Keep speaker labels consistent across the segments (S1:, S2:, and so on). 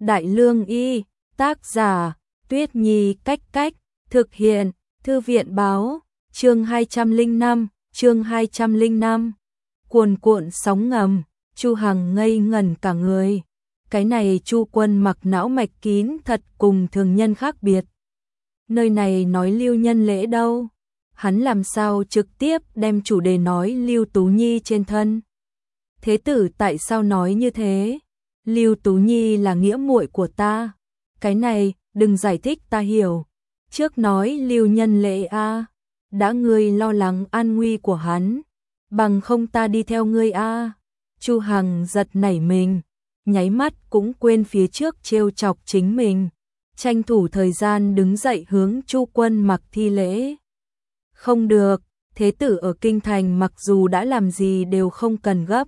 S1: Đại Lương Y, tác giả, Tuyết Nhi Cách Cách, thực hiện, Thư viện báo, chương 205, cuồn cuộn sóng ngầm, Chu Hằng ngây ngẩn cả người. Cái này Chu Quân mặc não mạch kín thật cùng thường nhân khác biệt. Nơi này nói Lưu Nhân Lễ đâu? Hắn làm sao trực tiếp đem chủ đề nói Lưu Tú Nhi trên thân? Thế tử tại sao nói như thế? Lưu Tú Nhi là nghĩa muội của ta. Cái này, đừng giải thích ta hiểu. Trước nói Lưu Nhân Lễ a, đã ngươi lo lắng an nguy của hắn, bằng không ta đi theo ngươi a. Chu Hằng giật nảy mình, nháy mắt cũng quên phía trước trêu chọc chính mình, tranh thủ thời gian đứng dậy hướng Chu Quân mặc thi lễ. Không được, thế tử ở kinh thành mặc dù đã làm gì đều không cần gấp.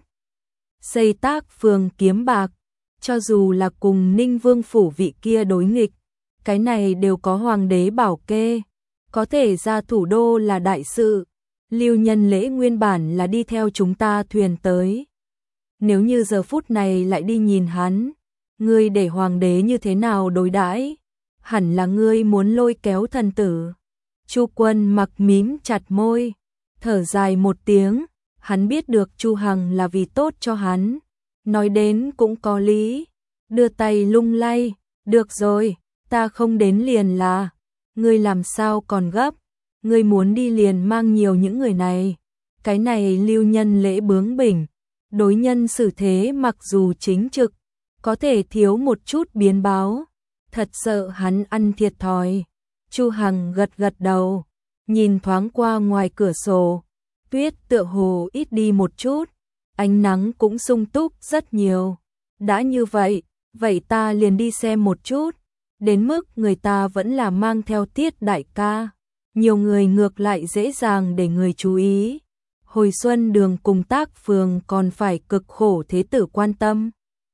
S1: Xây Tác phường kiếm bạc, cho dù là cùng Ninh Vương phủ vị kia đối nghịch, cái này đều có hoàng đế bảo kê, có thể ra thủ đô là đại sự. Lưu Nhân Lễ nguyên bản là đi theo chúng ta thuyền tới. Nếu như giờ phút này lại đi nhìn hắn, ngươi để hoàng đế như thế nào đối đãi? Hẳn là ngươi muốn lôi kéo thần tử. Chu Quân mặc mím chặt môi, thở dài một tiếng, hắn biết được Chu Hằng là vì tốt cho hắn, nói đến cũng có lý, đưa tay lung lay, được rồi, ta không đến liền là, ngươi làm sao còn gấp, ngươi muốn đi liền mang nhiều những người này. Cái này Lưu Nhân Lễ bướng bỉnh, đối nhân xử thế mặc dù chính trực, có thể thiếu một chút biến báo, thật sợ hắn ăn thiệt thòi. Chu Hằng gật gật đầu, nhìn thoáng qua ngoài cửa sổ, tuyết tựa hồ ít đi một chút, ánh nắng cũng sung túc rất nhiều. Đã như vậy, vậy ta liền đi xem một chút, đến mức người ta vẫn là mang theo Tiết đại ca, nhiều người ngược lại dễ dàng để người chú ý. Hồi xuân đường cùng Tác phường còn phải cực khổ thế tử quan tâm.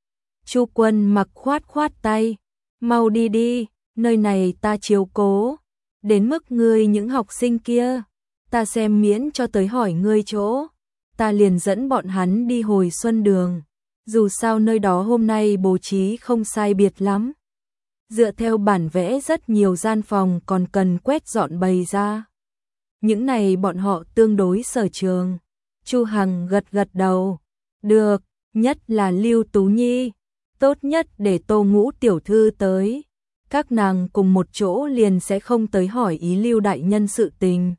S1: Chu Quân mặc khoát khoát tay, mau đi đi, nơi này ta chiếu cố, đến mức ngươi những học sinh kia, ta xem miễn cho tới hỏi ngươi chỗ, ta liền dẫn bọn hắn đi hồi xuân đường, dù sao nơi đó hôm nay bố trí không sai biệt lắm. Dựa theo bản vẽ rất nhiều gian phòng còn cần quét dọn bày ra. Những này bọn họ tương đối sở trường. Chu Hằng gật gật đầu, được, nhất là Lưu Tú Nhi, tốt nhất để Tô Ngũ tiểu thư tới. Các nàng cùng một chỗ liền sẽ không tới hỏi ý Lưu đại nhân sự tình.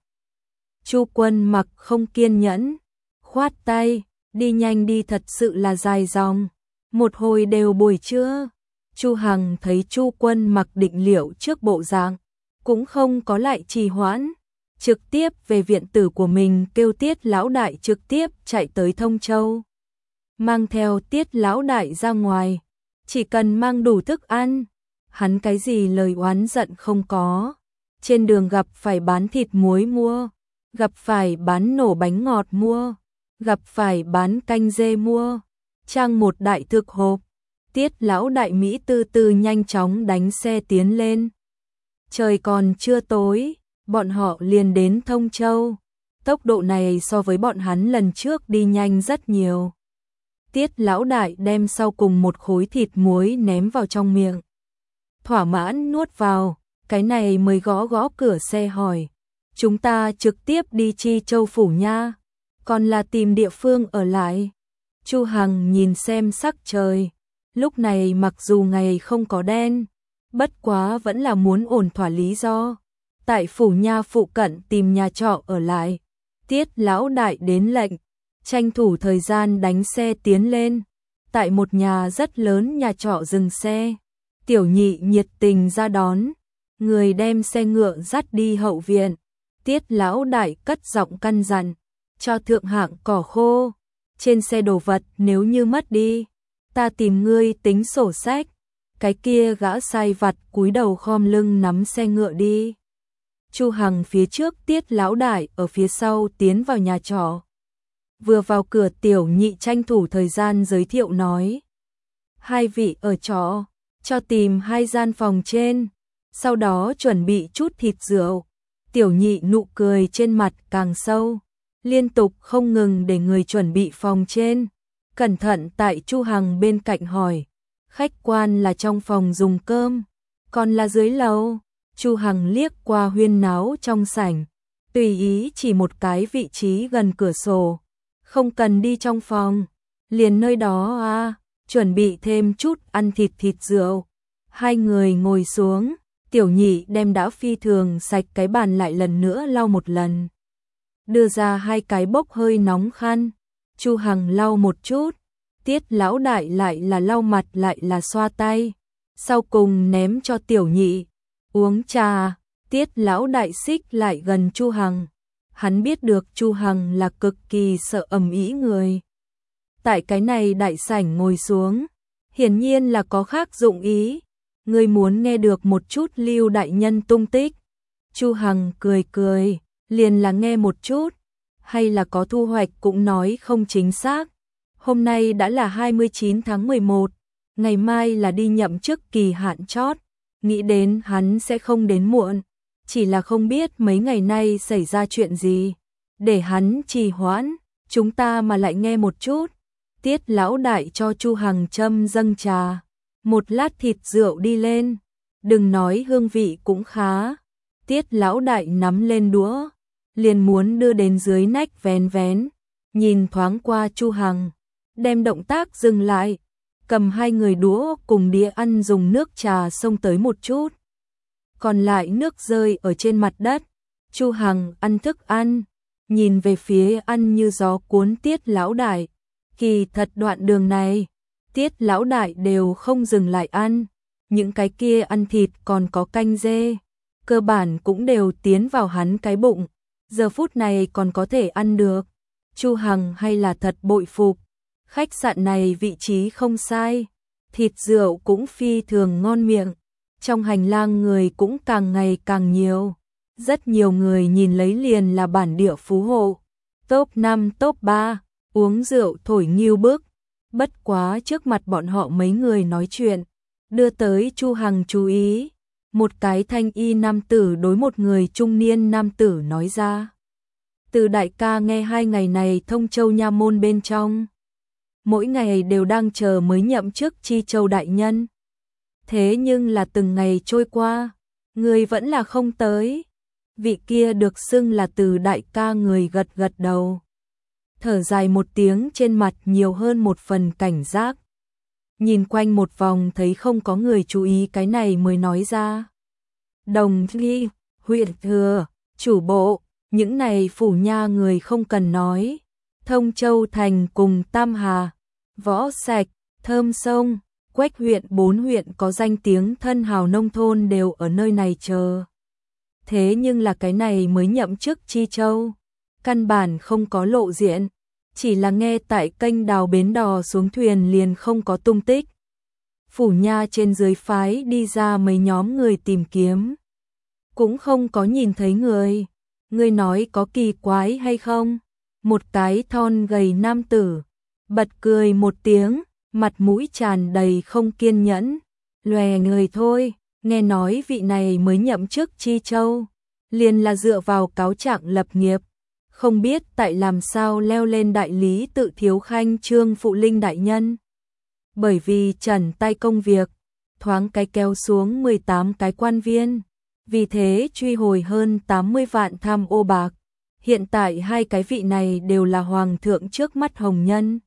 S1: Chu Quân mặc không kiên nhẫn, khoát tay, đi nhanh đi, thật sự là dài dòng, một hồi đều buổi trưa. Chu Hằng thấy Chu Quân mặc định liệu trước bộ dạng, cũng không có lại trì hoãn, trực tiếp về viện tử của mình kêu Tiết lão đại trực tiếp chạy tới Thông Châu. Mang theo Tiết lão đại ra ngoài, chỉ cần mang đủ thức ăn, hắn cái gì lời oán giận không có. Trên đường gặp phải bán thịt muối mua, gặp phải bán nổ bánh ngọt mua, gặp phải bán canh dê mua, trang một đại thực hộp. Tiết lão đại Mỹ từ từ nhanh chóng đánh xe tiến lên. Trời còn chưa tối, bọn họ liền đến Thông Châu. Tốc độ này so với bọn hắn lần trước đi nhanh rất nhiều. Tiết lão đại đem sau cùng một khối thịt muối ném vào trong miệng, thỏa mãn nuốt vào, cái này mới gõ gõ cửa xe hỏi, chúng ta trực tiếp đi Chi Châu phủ nha, còn là tìm địa phương ở lại? Chu Hằng nhìn xem sắc trời, lúc này mặc dù ngày không có đen, bất quá vẫn là muốn ổn thỏa lý do, tại phủ nha phụ cận tìm nhà trọ ở lại. Tiết lão đại đến lệnh, tranh thủ thời gian đánh xe tiến lên, tại một nhà rất lớn nhà trọ dừng xe. Tiểu Nhị nhiệt tình ra đón, người đem xe ngựa dắt đi hậu viện. Tiết lão đại cất giọng căn dặn, cho thượng hạng cỏ khô, trên xe đồ vật nếu như mất đi, ta tìm ngươi tính sổ sách. Cái kia gã sai vặt cúi đầu khom lưng nắm xe ngựa đi. Chu Hằng phía trước, Tiết lão đại ở phía sau tiến vào nhà trọ. Vừa vào cửa, Tiểu Nhị tranh thủ thời gian giới thiệu nói, hai vị ở trọ, cho tìm hai gian phòng trên, sau đó chuẩn bị chút thịt rượu. Tiểu Nhị nụ cười trên mặt càng sâu, liên tục không ngừng để người chuẩn bị phòng trên, cẩn thận tại Chu Hằng bên cạnh hỏi, Khách quan là trong phòng dùng cơm, còn là dưới lầu. Chu Hằng liếc qua huyên náo trong sảnh, tùy ý chỉ một cái vị trí gần cửa sổ, không cần đi trong phòng, liền nơi đó à, chuẩn bị thêm chút ăn thịt rượu. Hai người ngồi xuống, Tiểu Nhị đem đã phi thường sạch cái bàn lại lần nữa lau một lần. Đưa ra hai cái bốc hơi nóng khăn, Chu Hằng lau một chút, Tiết lão đại lại là lau mặt lại là xoa tay, sau cùng ném cho Tiểu Nhị. Uống trà, Tiết lão đại xích lại gần Chu Hằng. Hắn biết được Chu Hằng là cực kỳ sợ ầm ĩ người. Tại cái này đại sảnh ngồi xuống, hiển nhiên là có khác dụng ý. Ngươi muốn nghe được một chút Lưu đại nhân tung tích. Chu Hằng cười cười, liền là nghe một chút, hay là có thu hoạch cũng nói không chính xác. Hôm nay đã là 29 tháng 11, ngày mai là đi nhậm chức kỳ hạn chót, nghĩ đến hắn sẽ không đến muộn, chỉ là không biết mấy ngày nay xảy ra chuyện gì, để hắn trì hoãn, chúng ta mà lại nghe một chút. Tiết lão đại cho Chu Hằng châm dâng trà, một lát thịt rượu đi lên, đừng nói hương vị cũng khá. Tiết lão đại nắm lên đũa, liền muốn đưa đến dưới nách vén vén, nhìn thoáng qua Chu Hằng, đem động tác dừng lại, cầm hai người đũa cùng đĩa ăn dùng nước trà xông tới một chút. Còn lại nước rơi ở trên mặt đất, Chu Hằng ăn thức ăn, nhìn về phía ăn như gió cuốn Tiết lão đại. Kỳ thật đoạn đường này, Tiết lão đại đều không dừng lại ăn, những cái kia ăn thịt còn có canh dê, cơ bản cũng đều tiến vào hắn cái bụng, giờ phút này còn có thể ăn được. Chu Hằng hay là thật bội phục, khách sạn này vị trí không sai, thịt rượu cũng phi thường ngon miệng, trong hành lang người cũng càng ngày càng nhiều, rất nhiều người nhìn lấy liền là bản địa phú hộ, top 5 top 3, uống rượu thổi nghiêu bức. Bất quá trước mặt bọn họ mấy người nói chuyện, đưa tới Chu Hằng chú ý. Một cái thanh y nam tử đối một người trung niên nam tử nói ra. Từ đại ca nghe 2 ngày này Thông Châu nha môn bên trong, mỗi ngày đều đang chờ mới nhậm chức Chi Châu đại nhân. Thế nhưng là từng ngày trôi qua, người vẫn là không tới. Vị kia được xưng là Từ đại ca người gật gật đầu, thở dài một tiếng, trên mặt nhiều hơn một phần cảnh giác. Nhìn quanh một vòng thấy không có người chú ý cái này mới nói ra. Đồng Ly, huyện thừa, chủ bộ, những này phủ nha người không cần nói. Thông Châu thành cùng Tam Hà, Võ Sạch, Thơm Sông, Quách huyện 4 huyện có danh tiếng thân hào nông thôn đều ở nơi này chờ. Thế nhưng là cái này mới nhậm chức Chi Châu, căn bản không có lộ diện, chỉ là nghe tại kênh đào bến đò xuống thuyền liền không có tung tích. Phủ nha trên dưới phái đi ra mấy nhóm người tìm kiếm, cũng không có nhìn thấy người. Ngươi nói có kỳ quái hay không? Một cái thon gầy nam tử bật cười một tiếng, mặt mũi tràn đầy không kiên nhẫn. Lòe người thôi, nghe nói vị này mới nhậm chức Chi Châu, liền là dựa vào cáo trạng lập nghiệp, không biết tại làm sao leo lên đại lý tự thiếu khanh Trương Phụ Linh đại nhân. Bởi vì trần tay công việc, thoáng cái kéo xuống 18 cái quan viên, vì thế truy hồi hơn 80 vạn tham ô bạc. Hiện tại hai cái vị này đều là hoàng thượng trước mắt hồng nhân.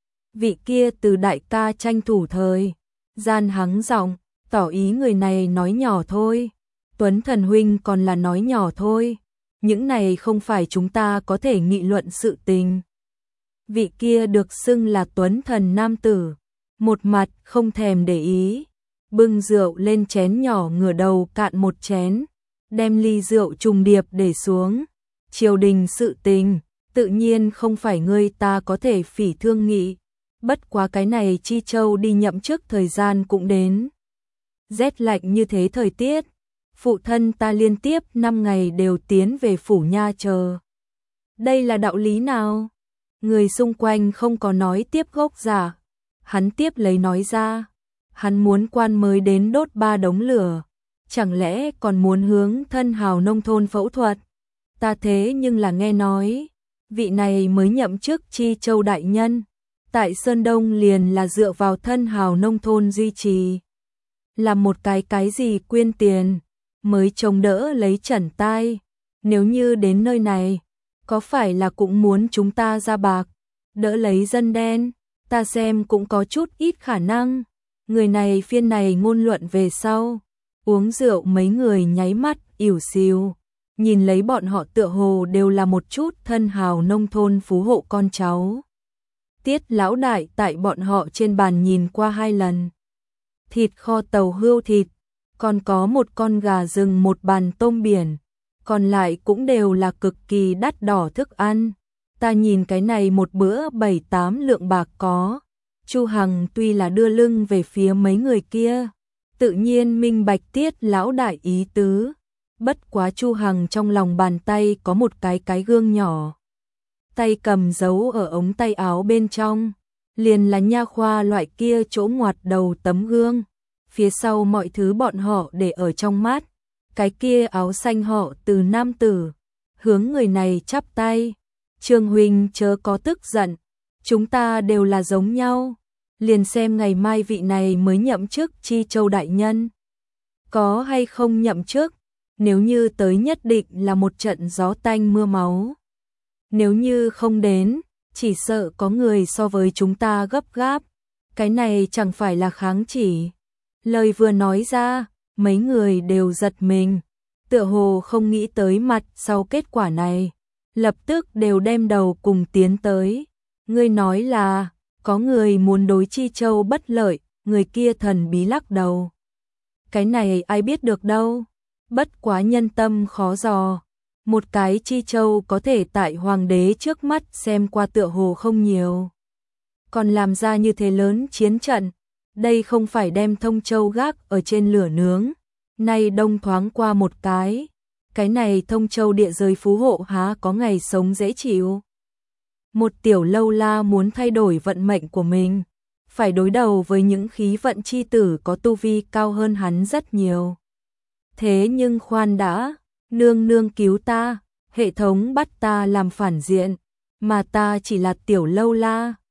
S1: Vị kia Từ đại ca tranh thủ thời gian hắng giọng, tỏ ý người này nói nhỏ thôi, Tuấn thần huynh còn là nói nhỏ thôi, những này không phải chúng ta có thể nghị luận sự tình. Vị kia được xưng là Tuấn thần nam tử, một mặt không thèm để ý, bưng rượu lên chén nhỏ, ngửa đầu cạn một chén, đem ly rượu trùng điệp để xuống. Triều đình sự tình, tự nhiên không phải ngươi ta có thể phỉ thương nghị, bất quá cái này Chi Châu đi nhậm chức thời gian cũng đến. Rét lạnh như thế thời tiết, phụ thân ta liên tiếp 5 ngày đều tiến về phủ nha chờ. Đây là đạo lý nào? Người xung quanh không có nói tiếp gốc giả, hắn tiếp lấy nói ra, hắn muốn quan mới đến đốt 3 đống lửa, chẳng lẽ còn muốn hướng thân hào nông thôn phẫu thuật? Ta thế nhưng là nghe nói, vị này mới nhậm chức Chi Châu đại nhân, tại Sơn Đông liền là dựa vào thân hào nông thôn duy trì. Là một cái gì quyên tiền, mới chống đỡ lấy Trần tai. Nếu như đến nơi này, có phải là cũng muốn chúng ta ra bạc, đỡ lấy dân đen, ta xem cũng có chút ít khả năng. Người này phiên này ngôn luận về sau, uống rượu mấy người nháy mắt, ỉu xìu, nhìn lấy bọn họ tựa hồ đều là một chút thân hào nông thôn phú hộ con cháu. Tiết lão đại tại bọn họ trên bàn nhìn qua 2 lần. Thịt kho tàu hươu thịt, còn có một con gà rừng, một bàn tôm biển, còn lại cũng đều là cực kỳ đắt đỏ thức ăn. Ta nhìn cái này một bữa 7-8 lượng bạc có. Chu Hằng tuy là đưa lưng về phía mấy người kia, tự nhiên minh bạch Tiết lão đại ý tứ. Bất quá Chu Hằng trong lòng bàn tay có một cái gương nhỏ. Tay cầm giấu ở ống tay áo bên trong, liền là nha khoa loại kia chỗ ngoặt đầu tấm gương. Phía sau mọi thứ bọn họ để ở trong mắt. Cái kia áo xanh họ Từ nam tử, hướng người này chắp tay. Trương huynh chớ có tức giận, chúng ta đều là giống nhau. Liền xem ngày mai vị này mới nhậm chức Chi Châu đại nhân có hay không nhậm chức, nếu như tới nhất định là một trận gió tanh mưa máu. Nếu như không đến, chỉ sợ có người so với chúng ta gấp gáp, cái này chẳng phải là kháng chỉ. Lời vừa nói ra, mấy người đều giật mình, tựa hồ không nghĩ tới mặt sau kết quả này, lập tức đều đem đầu cùng tiến tới. Ngươi nói là có người muốn đối Chi Châu bất lợi, người kia thần bí lắc đầu. Cái này ai biết được đâu, bất quá nhân tâm khó dò. Một cái Chi Châu có thể tại hoàng đế trước mắt xem qua tựa hồ không nhiều, còn làm ra như thế lớn chiến trận, đây không phải đem Thông Châu gác ở trên lửa nướng. Nay đông thoáng qua một cái này Thông Châu địa giới phú hộ há có ngày sống dễ chịu. Một tiểu lâu la muốn thay đổi vận mệnh của mình, phải đối đầu với những khí vận chi tử có tu vi cao hơn hắn rất nhiều. Thế nhưng khoan đã, nương nương cứu ta, hệ thống bắt ta làm phản diện, mà ta chỉ là tiểu lâu la,